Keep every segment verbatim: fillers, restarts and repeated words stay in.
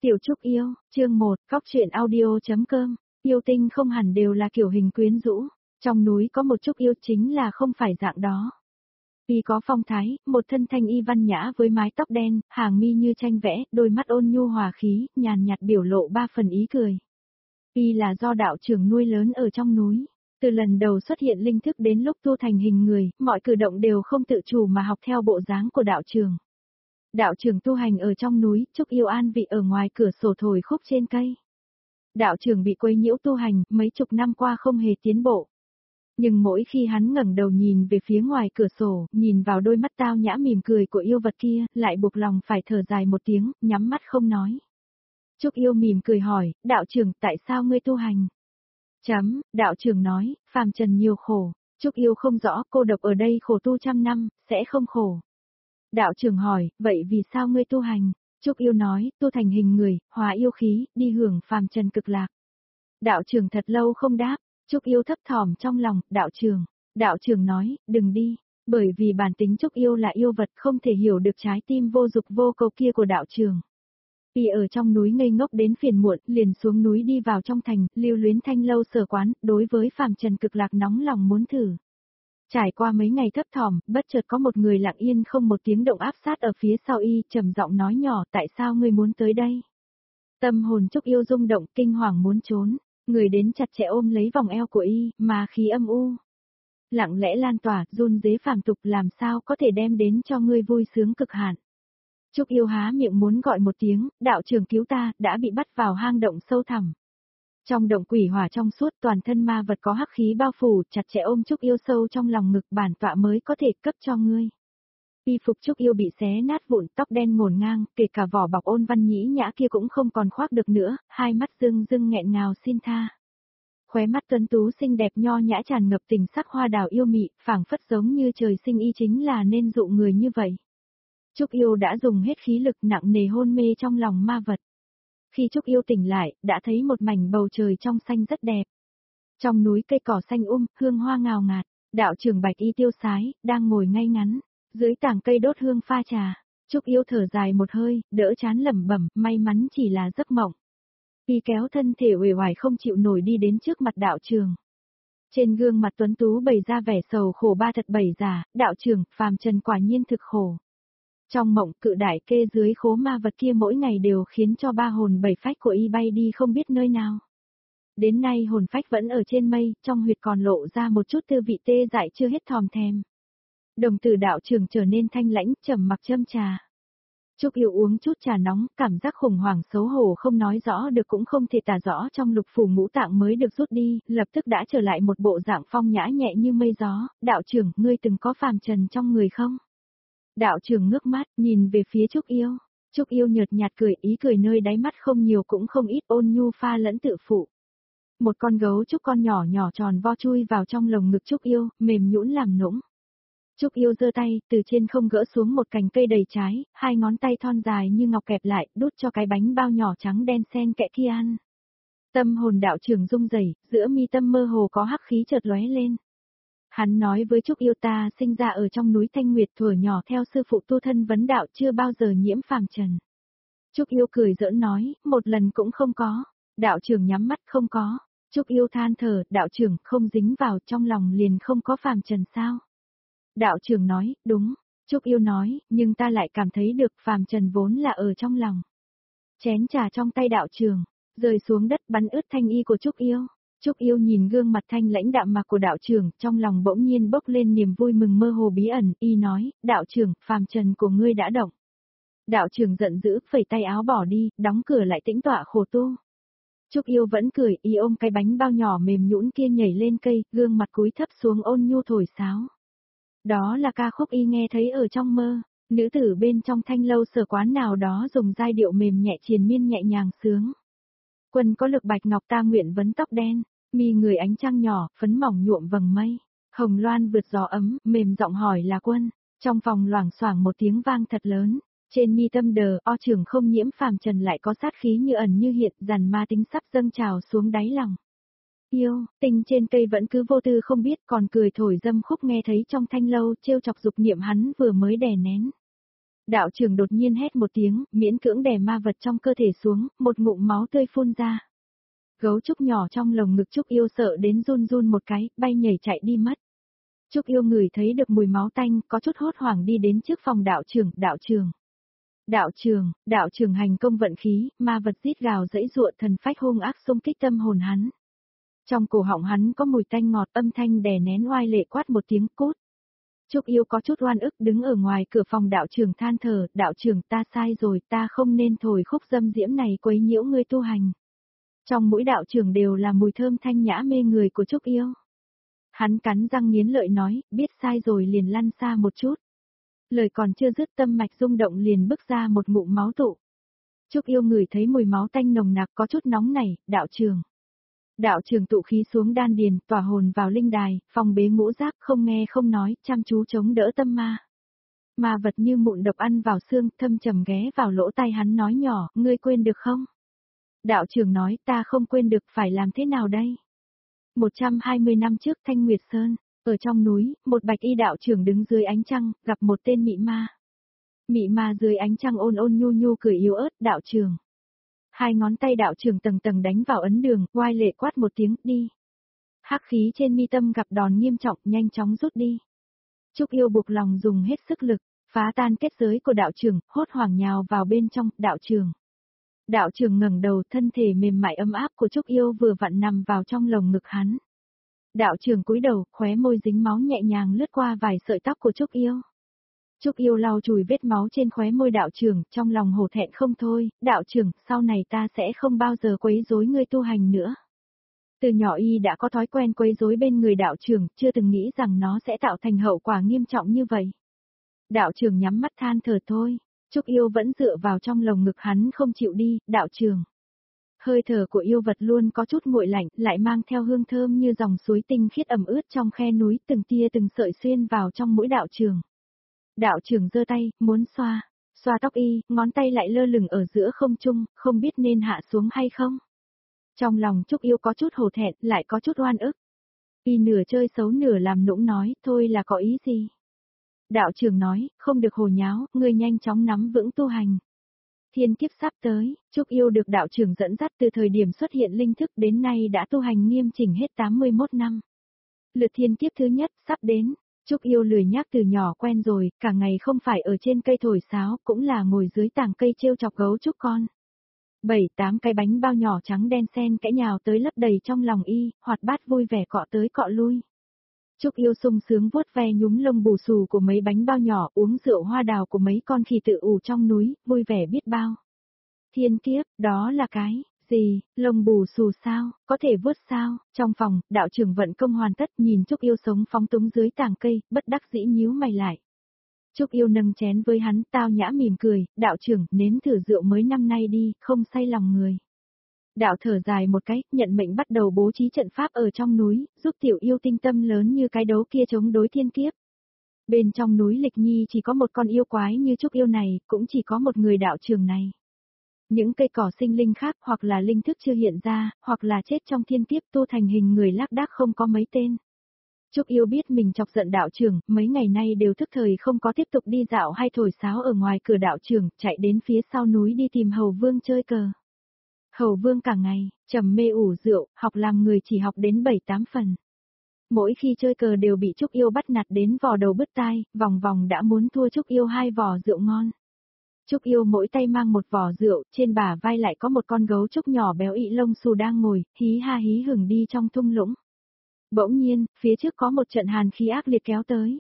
Tiểu Trúc yêu, chương một, cóc truyện audio.com, yêu tinh không hẳn đều là kiểu hình quyến rũ, trong núi có một Trúc yêu chính là không phải dạng đó. Y có phong thái, một thân thanh y văn nhã với mái tóc đen, hàng mi như tranh vẽ, đôi mắt ôn nhu hòa khí, nhàn nhạt biểu lộ ba phần ý cười. Y là do đạo trưởng nuôi lớn ở trong núi. Từ lần đầu xuất hiện linh thức đến lúc tu thành hình người, mọi cử động đều không tự chủ mà học theo bộ dáng của đạo trưởng. Đạo trưởng tu hành ở trong núi, Trúc yêu an vị ở ngoài cửa sổ thổi khúc trên cây. Đạo trưởng bị quấy nhiễu tu hành, mấy chục năm qua không hề tiến bộ. Nhưng mỗi khi hắn ngẩng đầu nhìn về phía ngoài cửa sổ, nhìn vào đôi mắt tao nhã mỉm cười của yêu vật kia, lại buộc lòng phải thở dài một tiếng, nhắm mắt không nói. Trúc yêu mỉm cười hỏi, đạo trưởng tại sao ngươi tu hành? Chấm, đạo trưởng nói, phàm trần nhiều khổ. Trúc yêu không rõ, cô độc ở đây khổ tu trăm năm, sẽ không khổ. Đạo trưởng hỏi, vậy vì sao ngươi tu hành? Trúc yêu nói, tu thành hình người, hóa yêu khí, đi hưởng phàm trần cực lạc. Đạo trưởng thật lâu không đáp, Trúc yêu thấp thỏm trong lòng, đạo trưởng. Đạo trưởng nói, đừng đi, bởi vì bản tính Trúc yêu là yêu vật không thể hiểu được trái tim vô dục vô cầu kia của đạo trưởng. Y ở trong núi ngây ngốc đến phiền muộn, liền xuống núi đi vào trong thành, lưu luyến thanh lâu sở quán, đối với phàm trần cực lạc nóng lòng muốn thử. Trải qua mấy ngày thấp thỏm, bất chợt có một người lặng yên không một tiếng động áp sát ở phía sau y, trầm giọng nói nhỏ, tại sao ngươi muốn tới đây? Tâm hồn Trúc yêu rung động, kinh hoàng muốn trốn, người đến chặt chẽ ôm lấy vòng eo của y, mà khí âm u. Lặng lẽ lan tỏa, run rế phàm tục làm sao có thể đem đến cho ngươi vui sướng cực hạn. Trúc yêu há miệng muốn gọi một tiếng, đạo trưởng cứu ta, đã bị bắt vào hang động sâu thẳm. Trong động quỷ hỏa trong suốt toàn thân ma vật có hắc khí bao phủ, chặt chẽ ôm Trúc yêu sâu trong lòng ngực, bản tọa mới có thể cấp cho ngươi. Y phục Trúc yêu bị xé nát vụn, tóc đen ngổn ngang, kể cả vỏ bọc ôn văn nhĩ nhã kia cũng không còn khoác được nữa, hai mắt rưng rưng nghẹn ngào xin tha. Khóe mắt tuấn tú xinh đẹp nho nhã tràn ngập tình sắc hoa đào yêu mị, phảng phất giống như trời sinh y chính là nên dụ người như vậy. Trúc yêu đã dùng hết khí lực nặng nề hôn mê trong lòng ma vật. Khi Trúc yêu tỉnh lại, đã thấy một mảnh bầu trời trong xanh rất đẹp. Trong núi cây cỏ xanh um, hương hoa ngào ngạt, đạo trưởng bạch y tiêu sái, đang ngồi ngay ngắn, dưới tảng cây đốt hương pha trà. Trúc yêu thở dài một hơi, đỡ chán lẩm bẩm, may mắn chỉ là giấc mộng. Y kéo thân thể uể oải không chịu nổi đi đến trước mặt đạo trưởng. Trên gương mặt tuấn tú bày ra vẻ sầu khổ ba thật bảy giả, đạo trưởng, phàm trần quả nhiên thực khổ. Trong mộng, cự đại kê dưới khố ma vật kia mỗi ngày đều khiến cho ba hồn bảy phách của y bay đi không biết nơi nào. Đến nay hồn phách vẫn ở trên mây, trong huyệt còn lộ ra một chút tư vị tê dại chưa hết thòm thèm. Đồng tử đạo trưởng trở nên thanh lãnh, trầm mặc châm trà. Trúc yêu uống chút trà nóng, cảm giác khủng hoảng xấu hổ không nói rõ được cũng không thể tả rõ trong lục phủ ngũ tạng mới được rút đi, lập tức đã trở lại một bộ dạng phong nhã nhẹ như mây gió. Đạo trưởng, ngươi từng có phàm trần trong người không? Đạo trưởng ngước mắt, nhìn về phía Trúc yêu. Trúc yêu nhợt nhạt cười, ý cười nơi đáy mắt không nhiều cũng không ít, ôn nhu pha lẫn tự phụ. Một con gấu trúc con nhỏ nhỏ tròn vo chui vào trong lồng ngực Trúc yêu, mềm nhũn làm nũng. Trúc yêu giơ tay, từ trên không gỡ xuống một cành cây đầy trái, hai ngón tay thon dài như ngọc kẹp lại, đút cho cái bánh bao nhỏ trắng đen xen kẽ kia ăn. Tâm hồn đạo trưởng rung rẩy, giữa mi tâm mơ hồ có hắc khí chợt lóe lên. Hắn nói với Trúc yêu, ta sinh ra ở trong núi Thanh Nguyệt, thuở nhỏ theo sư phụ tu thân vấn đạo, chưa bao giờ nhiễm phàm trần. Trúc yêu cười giỡn nói, một lần cũng không có. Đạo trưởng nhắm mắt, không có. Trúc yêu than thở, đạo trưởng, không dính vào, trong lòng liền không có phàm trần sao? Đạo trưởng nói, đúng. Trúc yêu nói, nhưng ta lại cảm thấy được phàm trần vốn là ở trong lòng. Chén trà trong tay đạo trưởng rơi xuống đất bắn ướt thanh y của Trúc yêu. Trúc yêu nhìn gương mặt thanh lãnh đạm mạc của đạo trưởng, trong lòng bỗng nhiên bốc lên niềm vui mừng mơ hồ bí ẩn, y nói, đạo trưởng, phàm trần của ngươi đã động. Đạo trưởng giận dữ, phẩy tay áo bỏ đi, đóng cửa lại tĩnh tọa khổ tu. Trúc yêu vẫn cười, y ôm cái bánh bao nhỏ mềm nhũn kia nhảy lên cây, gương mặt cúi thấp xuống ôn nhu thổi sáo. Đó là ca khúc y nghe thấy ở trong mơ, nữ tử bên trong thanh lâu sở quán nào đó dùng giai điệu mềm nhẹ triền miên nhẹ nhàng sướng. Quân có lực bạch ngọc ta nguyện vấn tóc đen, mi người ánh trăng nhỏ, phấn mỏng nhuộm vầng mây, hồng loan vượt gió ấm, mềm giọng hỏi là quân. Trong phòng loảng xoảng một tiếng vang thật lớn, trên mi tâm đờ, o trưởng không nhiễm phàm trần lại có sát khí như ẩn như hiện, dàn ma tính sắp dâng trào xuống đáy lòng. Yêu, tình trên cây vẫn cứ vô tư không biết, còn cười thổi dâm khúc nghe thấy trong thanh lâu, trêu chọc dục niệm hắn vừa mới đè nén. Đạo trưởng đột nhiên hét một tiếng, miễn cưỡng đè ma vật trong cơ thể xuống, một ngụm máu tươi phun ra. Gấu trúc nhỏ trong lồng ngực Trúc Yêu sợ đến run run một cái, bay nhảy chạy đi mất. Trúc Yêu ngửi thấy được mùi máu tanh, có chút hốt hoảng đi đến trước phòng đạo trưởng, đạo trưởng. Đạo trưởng, đạo trưởng hành công vận khí, ma vật rít gào dẫy giụa thần phách hung ác xung kích tâm hồn hắn. Trong cổ họng hắn có mùi tanh ngọt, âm thanh đè nén oai lệ quát một tiếng cút. Trúc Yêu có chút oan ức đứng ở ngoài cửa phòng đạo trưởng than thở, đạo trưởng ta sai rồi, ta không nên thổi khúc dâm diễm này quấy nhiễu ngươi tu hành. Trong mũi đạo trưởng đều là mùi thơm thanh nhã mê người của Trúc Yêu. Hắn cắn răng nghiến lợi nói, biết sai rồi liền lăn xa một chút. Lời còn chưa dứt tâm mạch rung động liền bức ra một ngụm máu tụ. Trúc Yêu ngửi thấy mùi máu tanh nồng nặc có chút nóng nảy, đạo trưởng. Đạo trưởng tụ khí xuống đan điền, tỏa hồn vào linh đài, phòng bế ngũ giác không nghe không nói, chăm chú chống đỡ tâm ma. Ma vật như mụn độc ăn vào xương, thâm trầm ghé vào lỗ tai hắn nói nhỏ, ngươi quên được không? Đạo trưởng nói, ta không quên được, phải làm thế nào đây? một trăm hai mươi năm trước Thanh Nguyệt Sơn, ở trong núi, một bạch y đạo trưởng đứng dưới ánh trăng, gặp một tên mị ma. Mị ma dưới ánh trăng ôn ôn nhu nhu cười yếu ớt, đạo trưởng. Hai ngón tay đạo trưởng tầng tầng đánh vào ấn đường, oai lệ quát một tiếng, đi. Hắc khí trên mi tâm gặp đòn nghiêm trọng, nhanh chóng rút đi. Trúc Yêu buộc lòng dùng hết sức lực, phá tan kết giới của đạo trưởng, hốt hoảng nhào vào bên trong, đạo trưởng. Đạo trưởng ngẩng đầu, thân thể mềm mại ấm áp của Trúc Yêu vừa vặn nằm vào trong lồng ngực hắn. Đạo trưởng cúi đầu, khóe môi dính máu nhẹ nhàng lướt qua vài sợi tóc của Trúc Yêu. Trúc Yêu lau chùi vết máu trên khóe môi đạo trưởng, trong lòng hổ thẹn không thôi, đạo trưởng, sau này ta sẽ không bao giờ quấy rối ngươi tu hành nữa. Từ nhỏ y đã có thói quen quấy rối bên người đạo trưởng, chưa từng nghĩ rằng nó sẽ tạo thành hậu quả nghiêm trọng như vậy. Đạo trưởng nhắm mắt than thở thôi, Trúc Yêu vẫn dựa vào trong lồng ngực hắn không chịu đi, đạo trưởng. Hơi thở của yêu vật luôn có chút nguội lạnh, lại mang theo hương thơm như dòng suối tinh khiết ẩm ướt trong khe núi, từng tia từng sợi xuyên vào trong mũi đạo trưởng. Đạo trưởng giơ tay, muốn xoa, xoa tóc y, ngón tay lại lơ lửng ở giữa không trung, không biết nên hạ xuống hay không. Trong lòng Trúc Yêu có chút hổ thẹn, lại có chút oan ức. Y nửa chơi xấu nửa làm nũng nói, thôi là có ý gì? Đạo trưởng nói, không được hồ nháo, ngươi nhanh chóng nắm vững tu hành. Thiên kiếp sắp tới, Trúc Yêu được đạo trưởng dẫn dắt từ thời điểm xuất hiện linh thức đến nay đã tu hành nghiêm chỉnh hết tám mươi mốt năm. Lượt thiên kiếp thứ nhất sắp đến, Trúc Yêu lười nhác từ nhỏ quen rồi, cả ngày không phải ở trên cây thổi sáo, cũng là ngồi dưới tàng cây trêu chọc gấu trúc con. Bảy tám cái bánh bao nhỏ trắng đen xen kẽ nhào tới lấp đầy trong lòng y, hoạt bát vui vẻ cọ tới cọ lui. Trúc Yêu sung sướng vuốt ve nhúm lông bù xù của mấy bánh bao nhỏ, uống rượu hoa đào của mấy con khỉ tự ủ trong núi, vui vẻ biết bao. Thiên kiếp, đó là cái gì? Lông bù xù sao? Có thể vuốt sao? Trong phòng, đạo trưởng vận công hoàn tất, nhìn Trúc Yêu sống phóng túng dưới tàng cây, bất đắc dĩ nhíu mày lại. Trúc Yêu nâng chén với hắn, tao nhã mỉm cười, đạo trưởng, nếm thử rượu mới năm nay đi, không say lòng người. Đạo thở dài một cái, nhận mệnh bắt đầu bố trí trận pháp ở trong núi, giúp tiểu yêu tinh tâm lớn như cái đấu kia chống đối thiên kiếp. Bên trong núi Lịch Nhi chỉ có một con yêu quái như Trúc Yêu này, cũng chỉ có một người đạo trưởng này. Những cây cỏ sinh linh khác hoặc là linh thức chưa hiện ra, hoặc là chết trong thiên kiếp tu thành hình người lác đác không có mấy tên. Trúc Yêu biết mình chọc giận đạo trưởng, mấy ngày nay đều thức thời không có tiếp tục đi dạo hay thổi sáo ở ngoài cửa đạo trưởng, chạy đến phía sau núi đi tìm Hầu Vương chơi cờ. Hầu Vương cả ngày, trầm mê ủ rượu, học làm người chỉ học đến bảy tám phần. Mỗi khi chơi cờ đều bị Trúc Yêu bắt nạt đến vò đầu bứt tai, vòng vòng đã muốn thua Trúc Yêu hai vò rượu ngon. Trúc Yêu mỗi tay mang một vò rượu, trên bả vai lại có một con gấu trúc nhỏ béo ị lông xù đang ngồi, hí ha hí hửng đi trong thung lũng. Bỗng nhiên, phía trước có một trận hàn khí ác liệt kéo tới.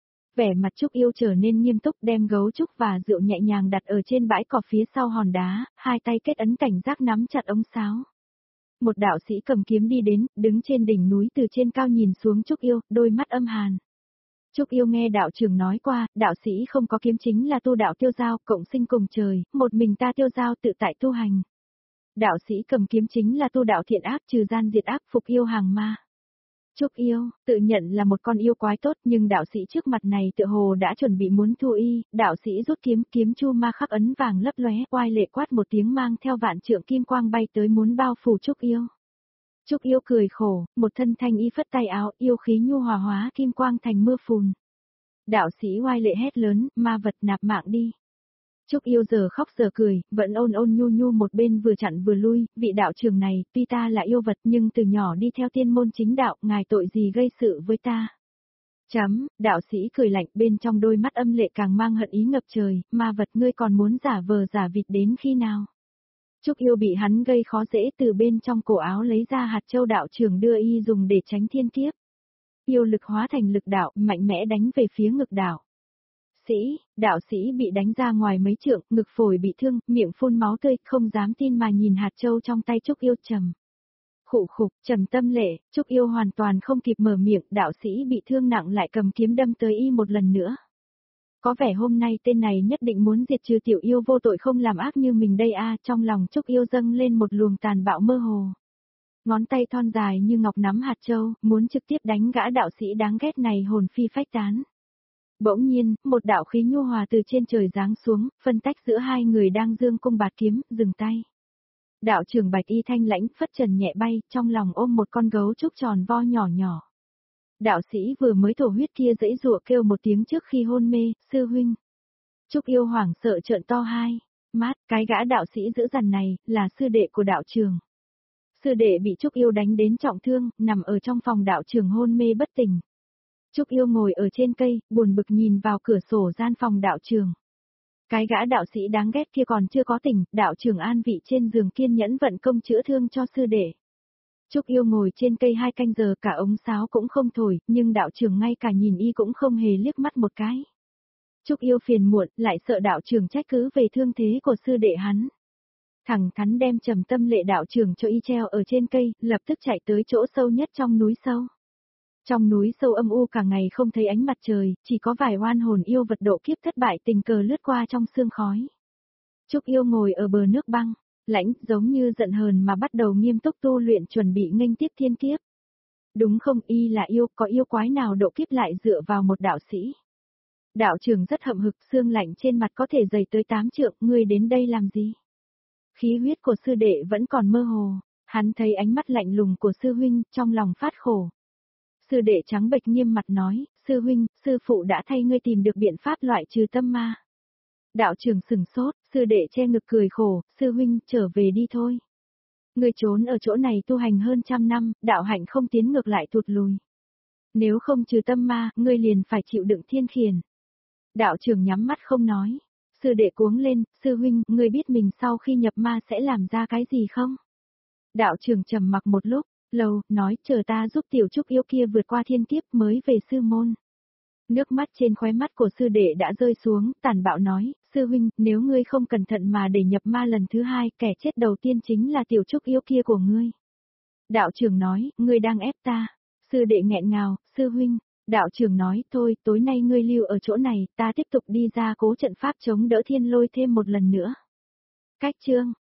Vẻ mặt Trúc Yêu trở nên nghiêm túc, đem gấu trúc và rượu nhẹ nhàng đặt ở trên bãi cỏ phía sau hòn đá, hai tay kết ấn cảnh giác nắm chặt ống sáo. Một đạo sĩ cầm kiếm đi đến, đứng trên đỉnh núi từ trên cao nhìn xuống Trúc Yêu, đôi mắt âm hàn. Trúc Yêu nghe đạo trưởng nói qua, đạo sĩ không có kiếm chính là tu đạo tiêu giao, cộng sinh cùng trời, một mình ta tiêu giao tự tại tu hành. Đạo sĩ cầm kiếm chính là tu đạo thiện ác, trừ gian diệt ác, phục yêu hàng ma. Trúc Yêu, tự nhận là một con yêu quái tốt, nhưng đạo sĩ trước mặt này tựa hồ đã chuẩn bị muốn thu y, đạo sĩ rút kiếm, kiếm chu ma khắc ấn vàng lấp lóe, oai lệ quát một tiếng mang theo vạn trượng kim quang bay tới muốn bao phủ Trúc Yêu. Trúc Yêu cười khổ, một thân thanh y phất tay áo, yêu khí nhu hòa hóa kim quang thành mưa phùn. Đạo sĩ oai lệ hét lớn, ma vật nạp mạng đi. Trúc Yêu giờ khóc giờ cười, vẫn ôn ôn nhu nhu một bên vừa chặn vừa lui, vị đạo trưởng này, tuy ta là yêu vật nhưng từ nhỏ đi theo tiên môn chính đạo, ngài tội gì gây sự với ta. Chấm, đạo sĩ cười lạnh bên trong đôi mắt âm lệ càng mang hận ý ngập trời, ma vật ngươi còn muốn giả vờ giả vịt đến khi nào. Trúc Yêu bị hắn gây khó dễ từ bên trong cổ áo lấy ra hạt châu đạo trưởng đưa y dùng để tránh thiên kiếp. Yêu lực hóa thành lực đạo, mạnh mẽ đánh về phía ngực đạo. Sĩ, đạo sĩ bị đánh ra ngoài mấy trượng, ngực phổi bị thương, miệng phun máu tươi, không dám tin mà nhìn hạt châu trong tay Trúc Yêu trầm. Khụ khục, trầm tâm lệ, Trúc Yêu hoàn toàn không kịp mở miệng, đạo sĩ bị thương nặng lại cầm kiếm đâm tới y một lần nữa. Có vẻ hôm nay tên này nhất định muốn diệt trừ tiểu yêu vô tội không làm ác như mình đây a, trong lòng Trúc Yêu dâng lên một luồng tàn bạo mơ hồ. Ngón tay thon dài như ngọc nắm hạt châu, muốn trực tiếp đánh gã đạo sĩ đáng ghét này hồn phi phách tán. Bỗng nhiên, một đạo khí nhu hòa từ trên trời giáng xuống, phân tách giữa hai người đang dương cung bạt kiếm, dừng tay. Đạo trưởng bạch y thanh lãnh phất trần nhẹ bay, trong lòng ôm một con gấu trúc tròn vo nhỏ nhỏ. Đạo sĩ vừa mới thổ huyết kia dãy dụa kêu một tiếng trước khi hôn mê, sư huynh. Trúc Yêu hoảng sợ trợn to hai, mát, cái gã đạo sĩ dữ dằn này, là sư đệ của đạo trưởng. Sư đệ bị Trúc Yêu đánh đến trọng thương, nằm ở trong phòng đạo trưởng hôn mê bất tỉnh. Trúc Yêu ngồi ở trên cây, buồn bực nhìn vào cửa sổ gian phòng đạo trưởng. Cái gã đạo sĩ đáng ghét kia còn chưa có tỉnh, đạo trưởng an vị trên giường kiên nhẫn vận công chữa thương cho sư đệ. Trúc Yêu ngồi trên cây hai canh giờ cả ống sáo cũng không thổi, nhưng đạo trưởng ngay cả nhìn y cũng không hề liếc mắt một cái. Trúc Yêu phiền muộn, lại sợ đạo trưởng trách cứ về thương thế của sư đệ hắn. Thẳng thắn đem trầm tâm lệ đạo trưởng cho y treo ở trên cây, lập tức chạy tới chỗ sâu nhất trong núi sâu. Trong núi sâu âm u cả ngày không thấy ánh mặt trời, chỉ có vài oan hồn yêu vật độ kiếp thất bại tình cờ lướt qua trong sương khói. Trúc Yêu ngồi ở bờ nước băng, lãnh giống như giận hờn mà bắt đầu nghiêm túc tu luyện chuẩn bị nghênh tiếp thiên kiếp. Đúng không, y là yêu, có yêu quái nào độ kiếp lại dựa vào một đạo sĩ. Đạo trưởng rất hậm hực, xương lạnh trên mặt có thể dày tới tám trượng, ngươi đến đây làm gì? Khí huyết của sư đệ vẫn còn mơ hồ, hắn thấy ánh mắt lạnh lùng của sư huynh, trong lòng phát khổ. Sư đệ trắng bệch nghiêm mặt nói, sư huynh, sư phụ đã thay ngươi tìm được biện pháp loại trừ tâm ma. Đạo trưởng sừng sốt, sư đệ che ngực cười khổ, sư huynh, trở về đi thôi. Ngươi trốn ở chỗ này tu hành hơn trăm năm, đạo hạnh không tiến ngược lại tụt lùi. Nếu không trừ tâm ma, ngươi liền phải chịu đựng thiên khiển. Đạo trưởng nhắm mắt không nói. Sư đệ cuống lên, sư huynh, ngươi biết mình sau khi nhập ma sẽ làm ra cái gì không? Đạo trưởng trầm mặc một lúc, lâu, nói, chờ ta giúp tiểu Trúc Yêu kia vượt qua thiên kiếp mới về sư môn. Nước mắt trên khóe mắt của sư đệ đã rơi xuống, tàn bạo nói, sư huynh, nếu ngươi không cẩn thận mà để nhập ma lần thứ hai, kẻ chết đầu tiên chính là tiểu Trúc Yêu kia của ngươi. Đạo trưởng nói, ngươi đang ép ta. Sư đệ nghẹn ngào, sư huynh. Đạo trưởng nói, thôi, tối nay ngươi lưu ở chỗ này, ta tiếp tục đi ra cố trận pháp chống đỡ thiên lôi thêm một lần nữa. Cách chương